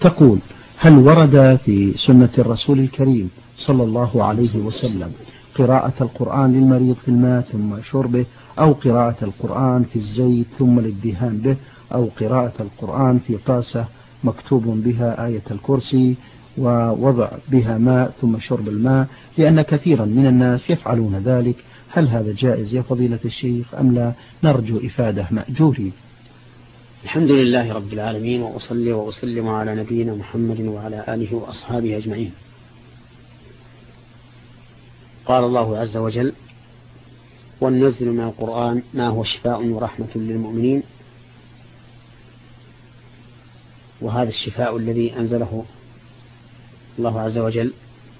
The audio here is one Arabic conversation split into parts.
تقول: هل ورد في سنة الرسول الكريم صلى الله عليه وسلم قراءة القرآن للمريض في الماء ثم شربه، أو قراءة القرآن في الزيت ثم الادهان به، أو قراءة القرآن في طاسة مكتوب بها آية الكرسي ووضع بها ماء ثم شرب الماء، لأن كثيرا من الناس يفعلون ذلك؟ هل هذا جائز يا فضيلة الشيخ أم لا؟ نرجو إفادة مأجورين. الحمد لله رب العالمين، وأصلي وأسلم على نبينا محمد وعلى آله وأصحابه أجمعين. قال الله عز وجل: وننزل من القرآن ما هو شفاء ورحمة للمؤمنين. وهذا الشفاء الذي أنزله الله عز وجل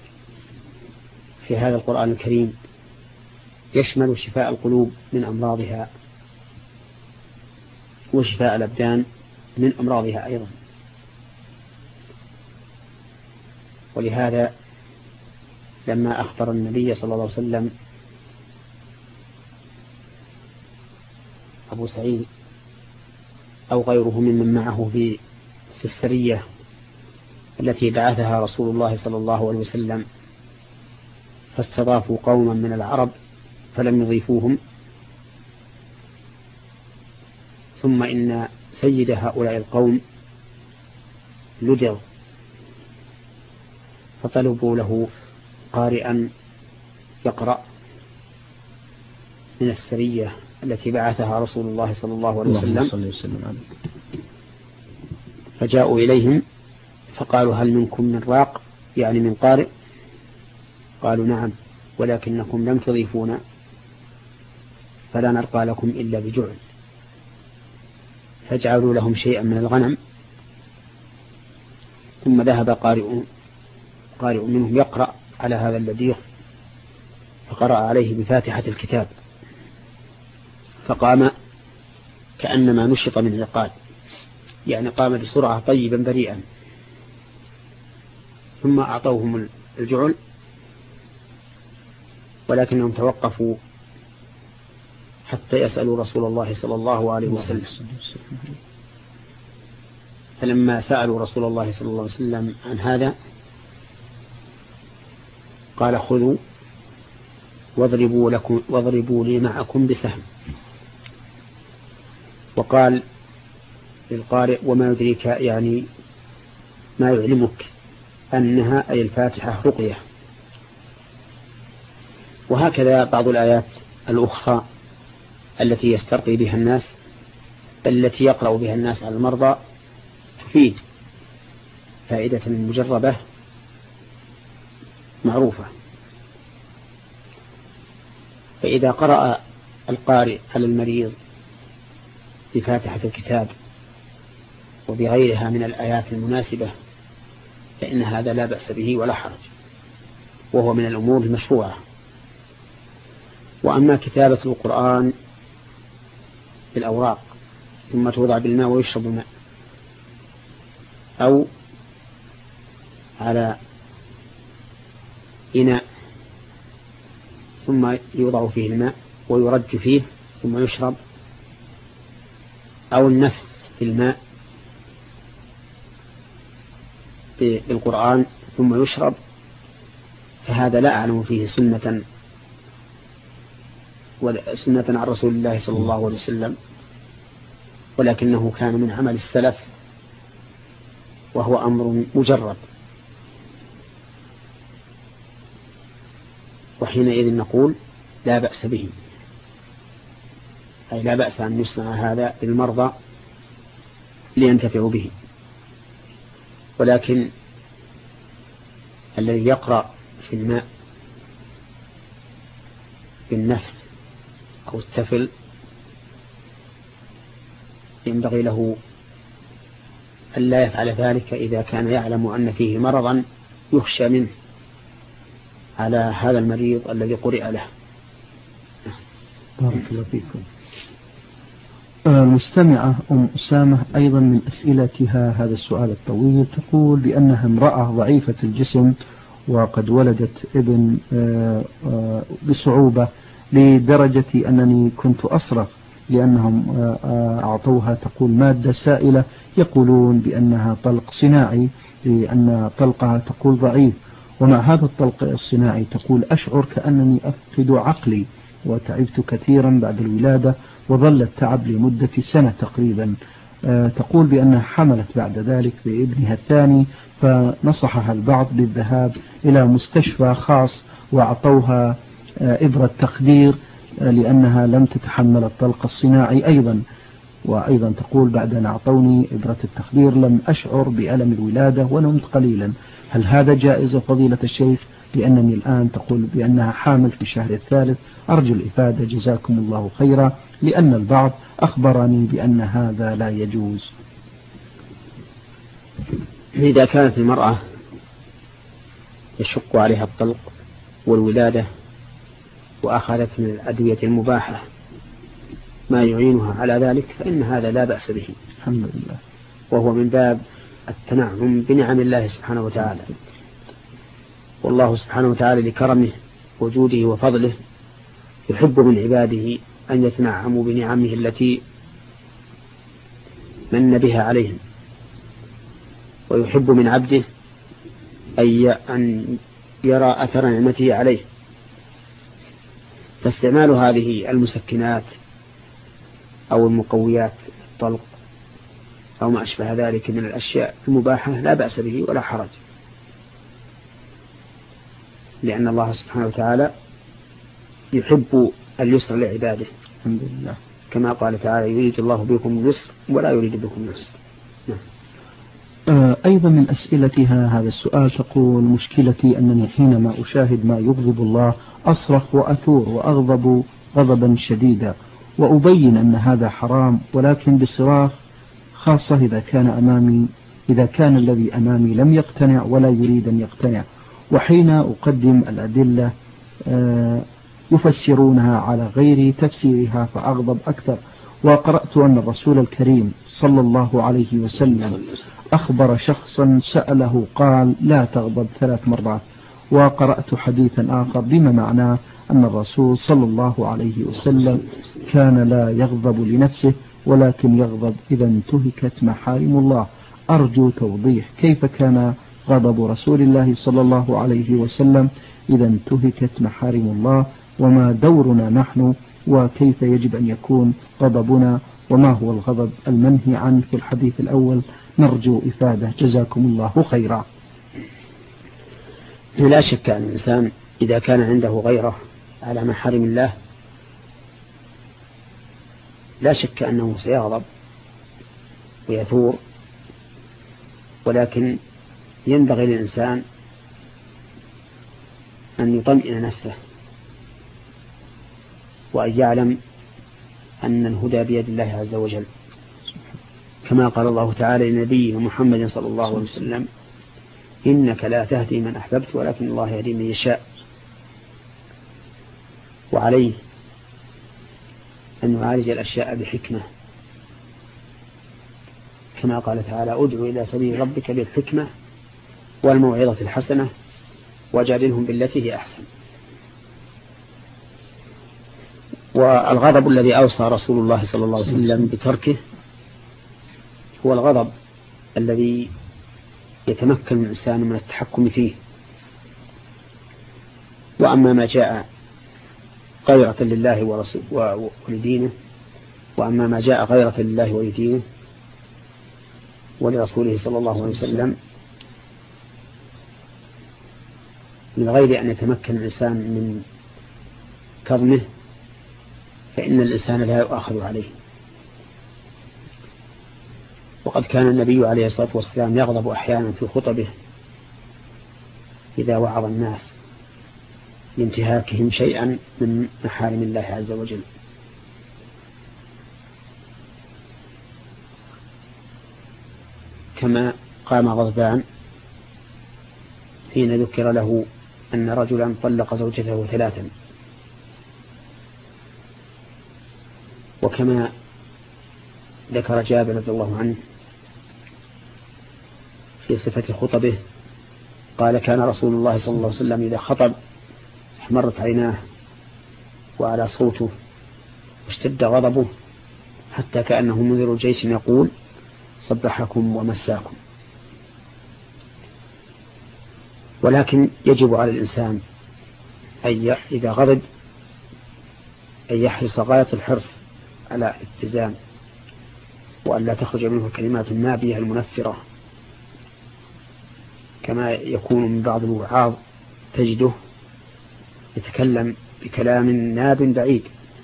في هذا القرآن الكريم يشمل شفاء القلوب من أمراضها، وشفاء الأبدان من أمراضها أيضا. ولهذا لما أخبر النبي صلى الله عليه وسلم أبو سعيد أو غيره ممن معه في السرية التي بعثها رسول الله صلى الله عليه وسلم، فاستضافوا قوما من العرب فلم يضيفوهم، ثم إن سيد هؤلاء القوم لدغ، فطلبوا له قارئا يقرأ من السرية التي بعثها رسول الله صلى الله عليه وسلم. فجاءوا إليهم فقالوا: هل منكم من راق، يعني من قارئ؟ قالوا: نعم، ولكنكم لم تضيفونا فلا نرقى لكم إلا بجعل. فاجعلوا لهم شيئا من الغنم. ثم ذهب قارئ منهم يقرأ على هذا اللديغ، فقرأ عليه بفاتحة الكتاب، فقام كأنما نشط من عقال، يعني قام بسرعة طيبا بريئا. ثم أعطوهم الجعل، ولكنهم توقفوا حتى يسألوا رسول الله صلى الله عليه وسلم. فلما سألوا رسول الله صلى الله عليه وسلم عن هذا قال: خذوا واضربوا لي معكم بسهم. وقال للقارئ: وما يدريك، يعني ما يعلمك أنها أي الفاتحة رقية. وهكذا بعض الآيات الأخرى التي يسترقي بها الناس، بل التي يقرأ بها الناس على المرضى، تفيد فائدة مجربة معروفة. فإذا قرأ القارئ على المريض بفاتحة الكتاب وبغيرها من الآيات المناسبة فإن هذا لا بأس به ولا حرج، وهو من الأمور المشروعة. وأما كتابة القرآن بالأوراق ثم توضع بالماء ويشرب الماء، أو على إناء ثم يوضع فيه الماء ويرج فيه ثم يشرب، أو النفس في الماء بالقرآن ثم يشرب، فهذا لا أعلم فيه سنة عن رسول الله صلى الله عليه وسلم، ولكنه كان من عمل السلف، وهو أمر مجرب. وحينئذ نقول لا بأس به، أي لا بأس أن يصنع هذا للمرضى لينتفعوا به. ولكن الذي يقرأ في الماء بالنفس أو التفل ينبغي له ألا يفعل ذلك إذا كان يعلم أن فيه مرضا يخشى منه على هذا المريض الذي قرئ له. بارك الله فيكم. المستمعة أم أسامة أيضا من أسئلتها هذا السؤال الطويل، تقول بأنها امرأة ضعيفة الجسم وقد ولدت ابن بصعوبة، لدرجة أنني كنت أصرخ لأنهم أعطوها تقول مادة سائلة، يقولون بأنها طلق صناعي لأن طلقها تقول ضعيف. ومع هذا الطلق الصناعي تقول أشعر كأنني أفقد عقلي وتعبت كثيرا بعد الولادة، وظل التعب لمدة سنة تقريبا. تقول بأنها حملت بعد ذلك بابنها الثاني، فنصحها البعض بالذهاب إلى مستشفى خاص وأعطوها إبرة تخدير لأنها لم تتحمل الطلق الصناعي أيضا. وأيضا تقول بعد أن أعطوني إبرة التخدير لم أشعر بألم الولادة ونمت قليلا. هل هذا جائز فضيلة الشيخ؟ لأنني الآن تقول بأنها حامل في الشهر الثالث. أرجو الإفادة جزاكم الله خيرا، لأن البعض أخبرني بأن هذا لا يجوز. إذا كانت المرأة يشق عليها الطلق والولادة وأخذت من الأدوية المباحة ما يعينها على ذلك فإن هذا لا بأس به، الحمد لله، وهو من باب التنعم بنعم الله سبحانه وتعالى. والله سبحانه وتعالى لكرمه وجوده وفضله يحب من عباده أن يتنعموا بنعمه التي من بها عليهم، ويحب من عبده أن يرى أثر نعمته عليه. فاستعمال هذه المسكنات أو المقويات الطلق أو ما أشبه ذلك من الأشياء المباحة لا بأس به ولا حرج، لأن الله سبحانه وتعالى يحب اليسر لعباده، الحمد لله، كما قال تعالى يريد الله بكم اليسر ولا يريد بكم العسر. أيضا من أسئلتها هذا السؤال، تقول مشكلتي أنني حينما أشاهد ما يغضب الله أصرخ وأثور وأغضب غضبا شديدا، وأبين أن هذا حرام، ولكن بصراخ، خاصة إذا كان الذي أمامي لم يقتنع ولا يريد أن يقتنع. وحين أقدم الأدلة يفسرونها على غير تفسيرها فأغضب أكثر. وقرأت أن الرسول الكريم صلى الله عليه وسلم أخبر شخصا سأله قال لا تغضب 3 مرات. وقرأت حديثا آخر بما معناه أن الرسول صلى الله عليه وسلم كان لا يغضب لنفسه ولكن يغضب إذا انتهكت محارم الله. أرجو توضيح كيف كان غضب رسول الله صلى الله عليه وسلم إذا انتهكت محارم الله، وما دورنا نحن، وكيف يجب أن يكون غضبنا، وما هو الغضب المنهي عنه في الحديث الأول؟ نرجو إفادة جزاكم الله خيرا. لا شك أن الإنسان إذا كان عنده غيرة على محارم الله لا شك أنه سيغضب ويثور، ولكن ينبغي للإنسان أن يطمئن نفسه وأن يعلم أن الهدى بيد الله عز وجل، كما قال الله تعالى لنبيه محمد صلى الله عليه وسلم إنك لا تهدي من أحببت ولكن الله يهدي من يشاء. وعليه أن يعالج الأشياء بحكمة، كما قال تعالى ادعو إلى سبيل ربك بالحكمة والموعظة الحسنة وجادلهم بالتي هي أحسن. والغضب الذي أوصى رسول الله صلى الله عليه وسلم بتركه هو الغضب الذي يتمكن الإنسان من التحكم فيه. وأما ما جاء غيرة لله ولدينه، وأما ما جاء غيرة لله ولدينه ولرسوله صلى الله عليه وسلم من غير أن يتمكن الإنسان من كظمه فإن الإنسان لا يؤاخذ عليه. وقد كان النبي عليه الصلاة والسلام يغضب أحيانا في خطبه إذا وعظ الناس لانتهاكهم شيئا من محارم الله عز وجل. كما قام غضبان حين ذكر له أن رجلا طلق زوجته 3. وكما ذكر جابر رضي الله عنه في صفة خطبه قال كان رسول الله صلى الله عليه وسلم إذا خطب احمرت عيناه وعلى صوته واشتد غضبه حتى كأنه منذر جيش يقول صبحكم ومساكم. ولكن يجب على الإنسان إذا غضب أن يحرص غاية الحرص على اتزان، وأن لا تخرج منه كلمات النابية المنفرة، كما يكون من بعض الوعاظ تجده يتكلم بكلام ناب بعيد،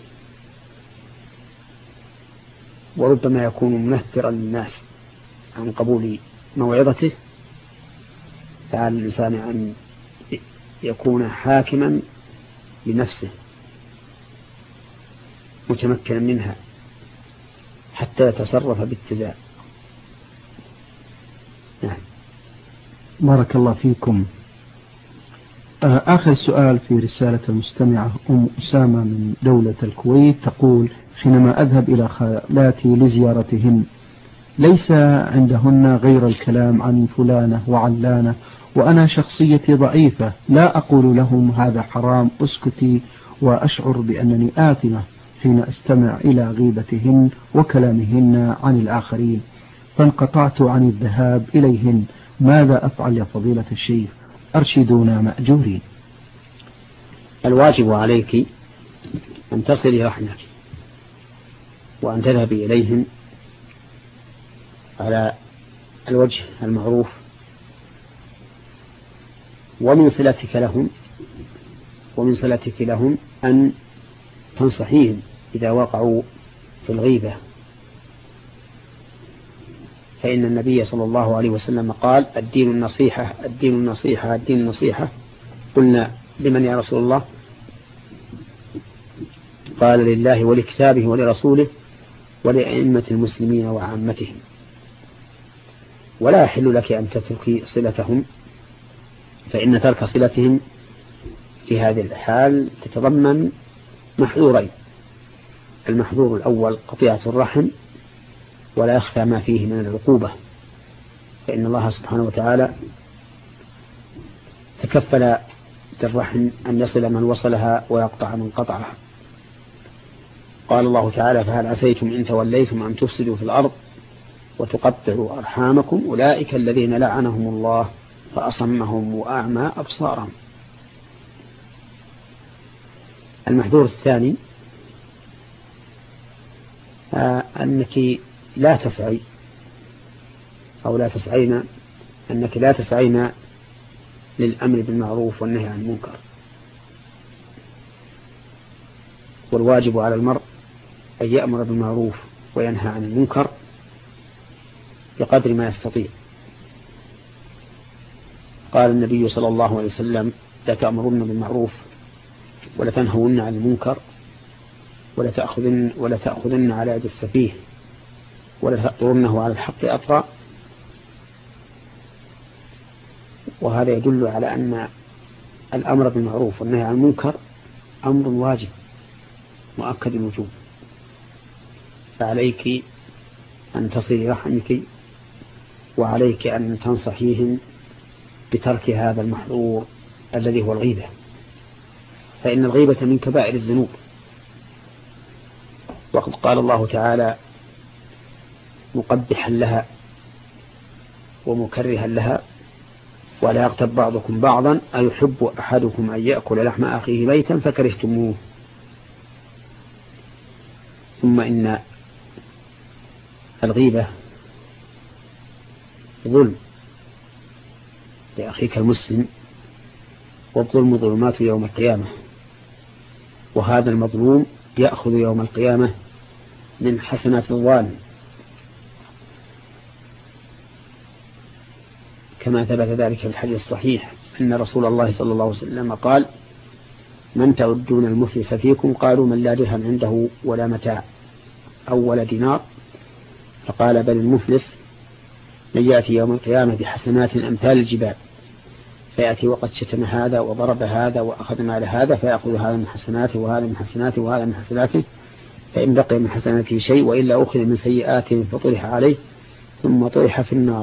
وربما يكون منفرا للناس عن قبول موعظته. فعلى الإنسان أن يكون حاكما لنفسه متمكنا منها حتى يتصرف باتزان. نعم. بارك الله فيكم. آخر سؤال في رسالة المستمعة أم أسامة من دولة الكويت تقول: حينما أذهب إلى خالاتي لزيارتهن ليس عندهن غير الكلام عن فلانة وعلانة، وأنا شخصيتي ضعيفة لا أقول لهم هذا حرام اسكتي، وأشعر بأنني آثمة حين أستمع إلى غيبتهن وكلامهن عن الآخرين، فانقطعت عن الذهاب إليهن. ماذا أفعل يا فضيلة الشيخ؟ أرشدونا مأجورين. الواجب عليك أن تصلي رحمك وأن تذهبي إليهم على الوجه المعروف، ومن صلتك لهم أن تنصحيهم إذا وقعوا في الغيبة، فإن النبي صلى الله عليه وسلم قال: الدين النصيحة الدين النصيحة الدين النصيحة. قلنا: لمن يا رسول الله؟ قال: لله ولكتابه ولرسوله ولأئمة المسلمين وعامتهم. ولا يحل لك أن تتركي صلتهم، فإن ترك صلتهم في هذه الحال تتضمن محظورين: المحظور الأول قطيعة الرحم، ولا يخفى ما فيه من العقوبة، فإن الله سبحانه وتعالى تكفل بالرحم أن يصل من وصلها ويقطع من قطعها. قال الله تعالى: فهل عسيتم إن توليتم أن تفسدوا في الأرض وتقطعوا أرحامكم أولئك الذين لعنهم الله فأصمهم وأعمى أبصارهم. المحذور الثاني أنك لا تسعي أو لا تسعين أنك لا تسعين للأمر بالمعروف والنهي عن المنكر. والواجب على المرء أن يأمر بالمعروف وينهى عن المنكر بقدر ما يستطيع. قال النبي صلى الله عليه وسلم: لا تأمرن بالمعروف ولا تنهون عن المنكر ولا تأخذن على يد السفيه ولا تأطرنه على الحق أطرا. وهذا يدل على أن الأمر بالمعروف والنهي عن المنكر أمر واجب مؤكد الوجوب، فعليك أن تصلي رحمك، وعليك أن تنصحيهم بترك هذا المحظور الذي هو الغيبة، فإن الغيبة من كبائر الذنوب. وقد قال الله تعالى مقبحا لها ومكرها لها: ولا يغتب بعضكم بعضا أيحب أحدكم أن يأكل لحم أخيه ميتا فكرهتموه. ثم إن الغيبة ظلم لأخيك المسلم، والظلم ظلمات يوم القيامة، وهذا المظلوم يأخذ يوم القيامة من حسنات الظالم، كما ثبت ذلك في الحديث الصحيح أن رسول الله صلى الله عليه وسلم قال: من تعدون المفلس فيكم؟ قالوا: من لا درهم عنده ولا متاع أو ولا دينار. فقال: بل المفلس من يأتي يوم القيامة بحسنات أمثال الجبال، فيأتي وقد شتم هذا وضرب هذا وأخذ مال هذا، فيأخذ هذا من حسناته وهذا من حسناته وهذا من حسناته، فإن بقي من حسناته شيء وإلا أخذ من سيئاته فطرح عليه ثم طرح في النار.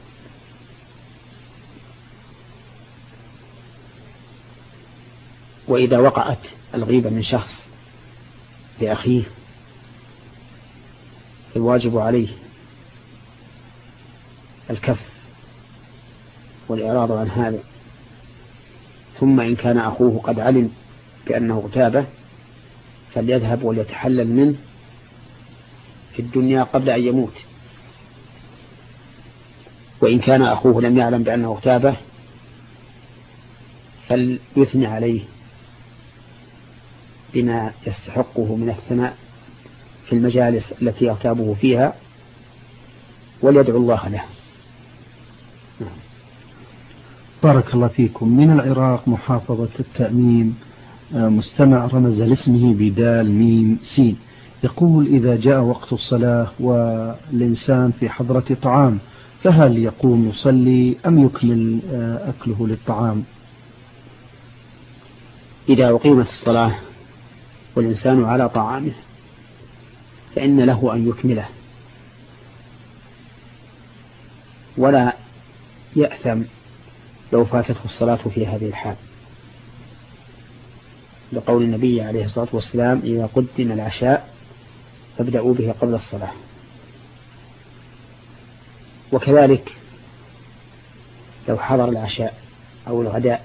وإذا وقعت الغيبة من شخص لأخيه الواجب عليه الكف والإعراض عن هذا. ثم إن كان أخوه قد علم بأنه اغتابه فليذهب وليتحلل منه في الدنيا قبل أن يموت. وإن كان أخوه لم يعلم بأنه اغتابه فليثني عليه بما يستحقه من الثناء في المجالس التي يغتابه فيها وليدعو الله له. بارك الله فيكم. من العراق محافظة التأميم مستمع رمز لاسمه بدال ميم سين، يقول: إذا جاء وقت الصلاة والإنسان في حضرة طعام فهل يقوم يصلي أم يكمل أكله للطعام؟ إذا أقيمت الصلاة والإنسان على طعامه فإن له أن يكمله ولا يأثم لو فاتته الصلاة في هذه الحال، لقول النبي عليه الصلاة والسلام: إذا قدم العشاء فابدأوا به قبل الصلاة. وكذلك لو حضر العشاء أو الغداء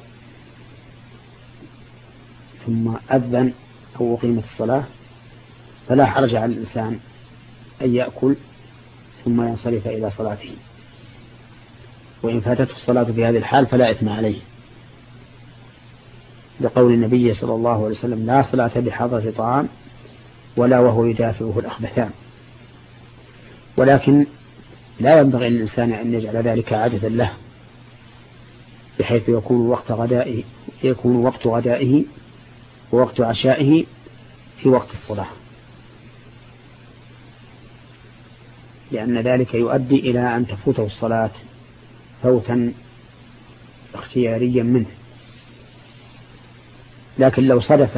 ثم أذن أو أقيمت الصلاة فلا حرج على الإنسان أن يأكل ثم ينصرف إلى صلاته، وإن فاتته الصلاة في هذه الحال فلا إثم عليه، لقول النبي صلى الله عليه وسلم: لا صلاة بحضرة طعام ولا وهو يدافعه الأخبثان. ولكن لا ينبغي للإنسان أن يجعل ذلك عادة له، بحيث يكون وقت غدائه ووقت عشائه في وقت الصلاة، لأن ذلك يؤدي إلى أن تفوته الصلاة فوتا اختياريا منه. لكن لو صدف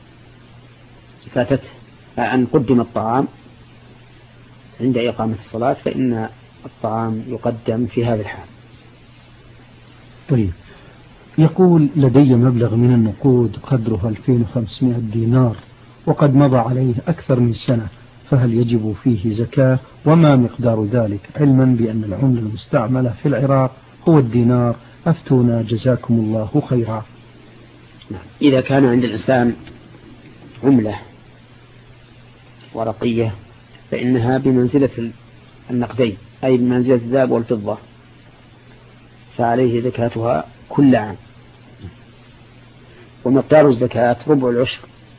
أن قدم الطعام عند إقامة الصلاة فإن الطعام يقدم في هذا الحال. طيب، يقول: لدي مبلغ من النقود قدره 2500 دينار وقد مضى عليه أكثر من سنة، فهل يجب فيه زكاة؟ وما مقدار ذلك، علما بأن العملة المستعملة في العراق هو الدينار؟ أفتونا جزاكم الله خيرا. إذا كان عند الإنسان عملة ورقية فإنها بمنزلة النقدين، أي بمنزلة الذهب والفضة، فعليه زكاتها كل عام. ومقدار الزكاة ربع العشر.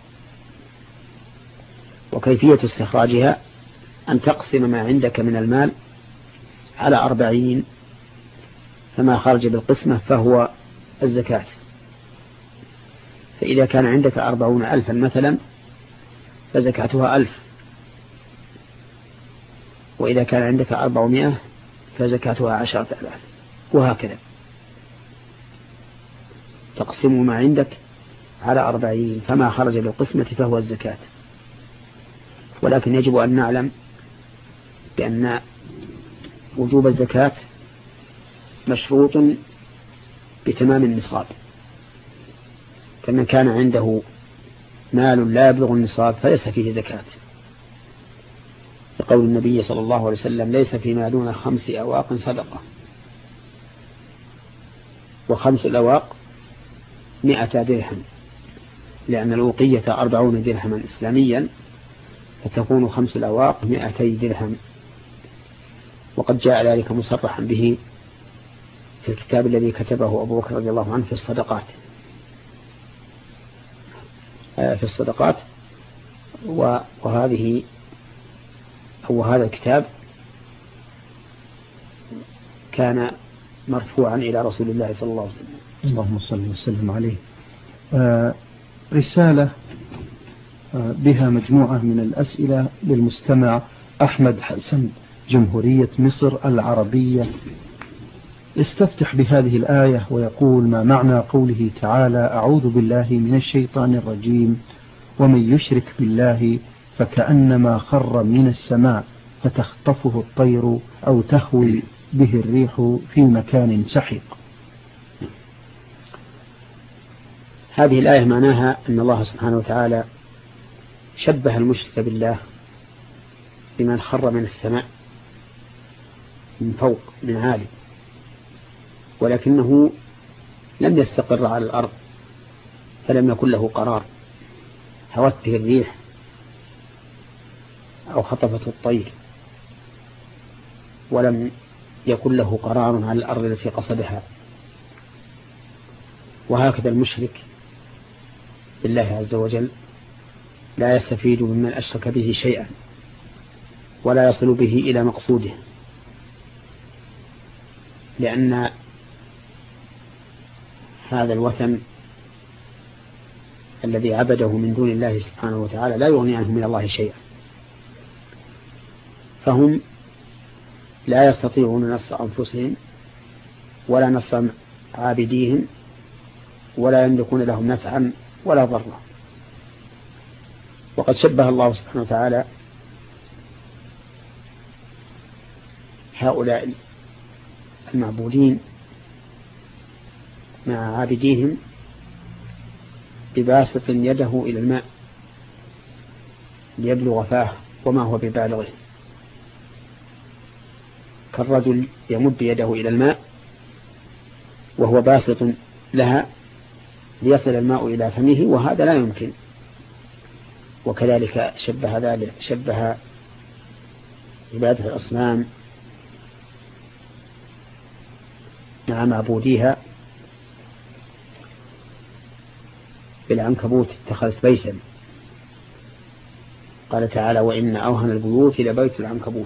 وكيفية استخراجها أن تقسم ما عندك من المال على 40، فما خرج بالقسمة فهو الزكاة. فإذا كان عندك 40,000 مثلا فزكاتها 1000، وإذا كان عندك 400 فزكاتها 10,000، وهكذا تقسم ما عندك على 40، فما خرج بالقسمة فهو الزكاة. ولكن يجب أن نعلم بأن وجوب الزكاة مشروط بتمام النصاب، فمن كان عنده مال لا يبلغ النصاب فليس فيه زكاة، لقول النبي صلى الله عليه وسلم: ليس فيما دون 5 أواق صدقة. و5 الأواق 100 درهم، لأن الأوقية 40 درهما إسلاميا، فتكون 5 الأواق 200 درهم. وقد جاء ذلك مصرحا به في الكتاب الذي كتبه أبو بكر رضي الله عنه في الصدقات. وهذا الكتاب كان مرفوعا إلى رسول الله صلى الله عليه وسلم. اللهم صل وسلم عليه. رسالة بها مجموعة من الأسئلة للمستمع أحمد حسن، جمهورية مصر العربية، استفتح بهذه الآية ويقول: ما معنى قوله تعالى: أعوذ بالله من الشيطان الرجيم، ومن يشرك بالله فكأنما خر من السماء فتخطفه الطير أو تهوي به الريح في مكان سحيق. هذه الآية معناها أن الله سبحانه وتعالى شبه المشرك بالله بمن خر من السماء من فوق من عالي، ولكنه لم يستقر على الأرض فلم يكن له قرار، هوت به الريح أو خطفته الطير، ولم يكن له قرار على الأرض التي قصدها. وهكذا المشرك بالله عز وجل لا يستفيد ممن أشرك به شيئا ولا يصل به إلى مقصوده، لأن هذا الوثن الذي عبده من دون الله سبحانه وتعالى لا يغني عنه من الله شيئا، فهم لا يستطيعون نصر أنفسهم ولا نصر عابديهم ولا يملكون لهم نفعا ولا ضرا. وقد شبه الله سبحانه وتعالى هؤلاء المعبودين مع عابديهم بباسط يده إلى الماء ليبلغ فاه وما هو ببالغه، كالرجل يمد يده إلى الماء وهو باسط لها ليصل الماء إلى فمه، وهذا لا يمكن. وكذلك شبه عبادة الأصنام مع معبوديها بالعنكبوت اتخذت بيتا، قال تعالى: وإن أوهن البيوت لبيت العنكبوت.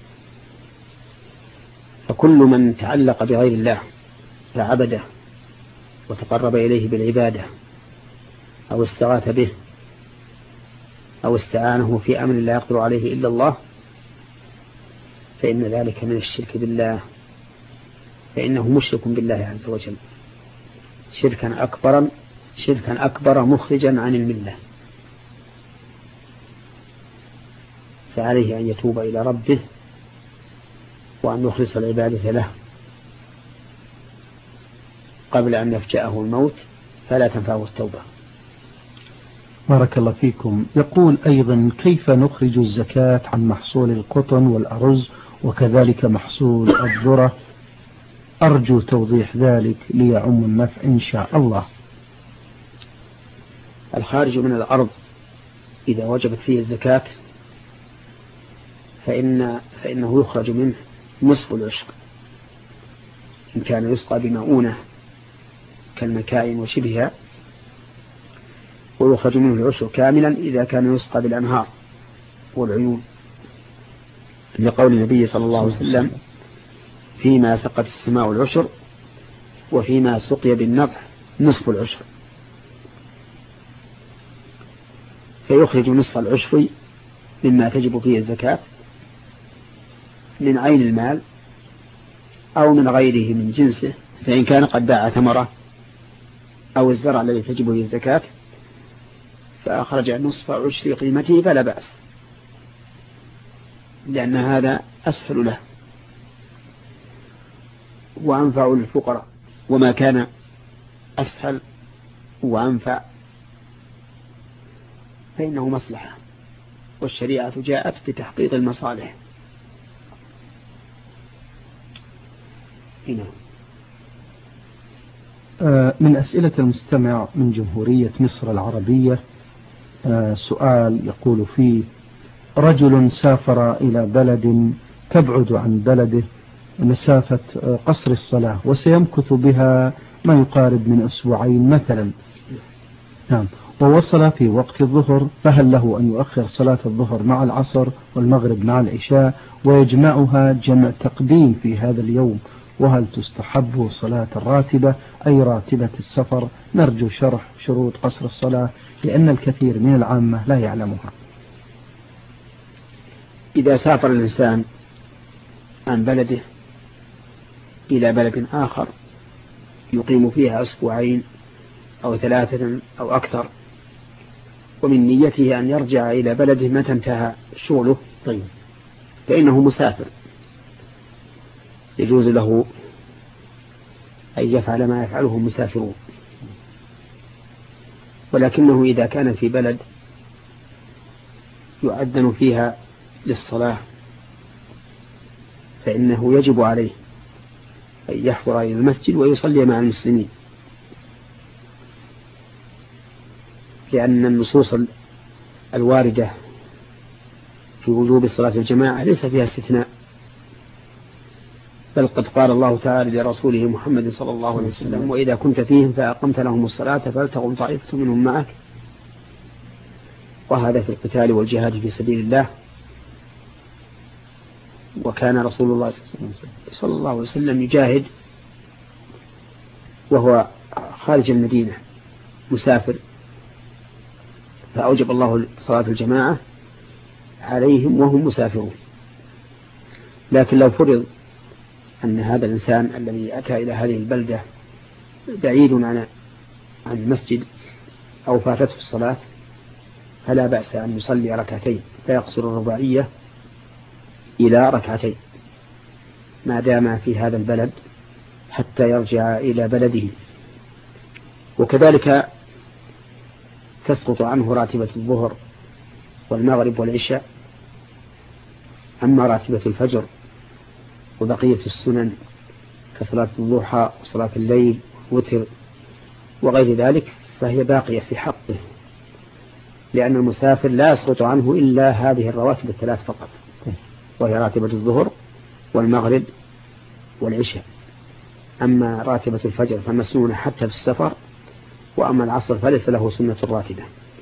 فكل من تعلق بغير الله فعبده وتقرب إليه بالعبادة أو استغاث به أو استعانه في أمر لا يقدر عليه إلا الله فإن ذلك من الشرك بالله، فإنه مشرك بالله عز وجل شركا أكبر مخرجا عن الملة. فعليه أن يتوب إلى ربه وأن يخلص العبادة له قبل أن يفجأه الموت فلا تنفعه التوبة. بارك الله فيكم. يقول أيضا: كيف نخرج الزكاة عن محصول القطن والأرز وكذلك محصول الذرة؟ أرجو توضيح ذلك ليعم النفع إن شاء الله. الخارج من الأرض إذا وجبت فيه الزكاة فإنه يخرج منه نصف العشر إن كان يسقى بمؤونة كالمكائن وشبهها، ويخرج منه العشر كاملا إذا كان يسقى بالأنهار والعيون، لقول النبي صلى الله عليه وسلم: فيما سقت السماء العشر وفيما سقي بالنضح نصف العشر. فيخرج نصف العشر مما تجب فيه الزكاة من عين المال أو من غيره من جنسه، فإن كان قد باع ثمرة أو الزرع الذي تجب فيه الزكاة فأخرج نصف عشر قيمته فلا بأس، لأن هذا أسهل له وأنفع للفقراء، وما كان أسهل وأنفع فإنه مصلحة، والشريعة جاءت بتحقيق المصالح. هنا من أسئلة المستمع من جمهورية مصر العربية سؤال يقول فيه: رجل سافر إلى بلد تبعد عن بلده مسافة قصر الصلاة وسيمكث بها ما يقارب من أسبوعين مثلا، نعم، ووصل في وقت الظهر، فهل له أن يؤخر صلاة الظهر مع العصر والمغرب مع العشاء ويجمعها جمع تقديم في هذا اليوم؟ وهل تستحب صلاة الراتبة أي راتبة السفر؟ نرجو شرح شروط قصر الصلاة لأن الكثير من العامة لا يعلمها. إذا سافر الإنسان عن بلده إلى بلد آخر يقيم فيها أسبوعين أو 3 أو أكثر، ومن نيته أن يرجع إلى بلده متى انتهى شغله، طيب، فإنه مسافر، يجوز له أن يفعل ما يفعله المسافرون. ولكنه إذا كان في بلد يؤذن فيها للصلاة فإنه يجب عليه أن يحضر إلى المسجد ويصلي مع المسلمين، لأن النصوص الواردة في وجوب صلاة الجماعة ليس فيها استثناء، بل قد قال الله تعالى لرسوله محمد صلى الله عليه وسلم: وإذا كنت فيهم فأقمت لهم الصلاة فلتقم طائفة منهم معك. وهذا في القتال والجهاد في سبيل الله. وكان رسول الله صلى الله عليه وسلم يجاهد وهو خارج المدينة مسافر، فأوجب الله صلاة الجماعة عليهم وهم مسافرون. لكن لو فرض أن هذا الإنسان الذي أتى إلى هذه البلدة بعيد عن المسجد أو فاتته الصلاة فلا بأس أن يصلي ركعتين، فيقصر الرباعية إلى ركعتين ما دام في هذا البلد حتى يرجع إلى بلده. وكذلك تسقط عنه راتبة الظهر والمغرب والعشاء. أما راتبة الفجر وبقية السنن كصلاة الضحى وصلاة الليل وتر وغير ذلك فهي باقية في حقه، لأن المسافر لا يسقط عنه إلا هذه الرواتب الثلاث فقط، وهي راتبة الظهر والمغرب والعشاء. أما راتبة الفجر فمسنونة حتى في السفر، وأما العصر فليس له سنة راتبة.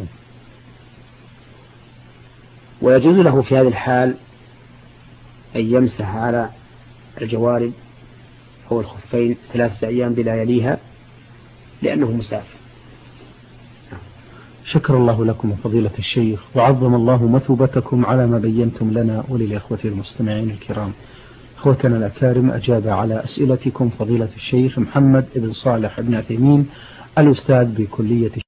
ويجوز له في هذه الحال أن يمسح على الجوارب أو الخفين 3 أيام بلا يليها لأنه مسافر. شكر الله لكم فضيلة الشيخ، وعظم الله مثوبتكم على ما بينتم لنا وللإخوة المستمعين الكرام. أخوتنا الأكارم، أجاب على أسئلتكم فضيلة الشيخ محمد بن صالح بن عثيمين الأستاذ بكلية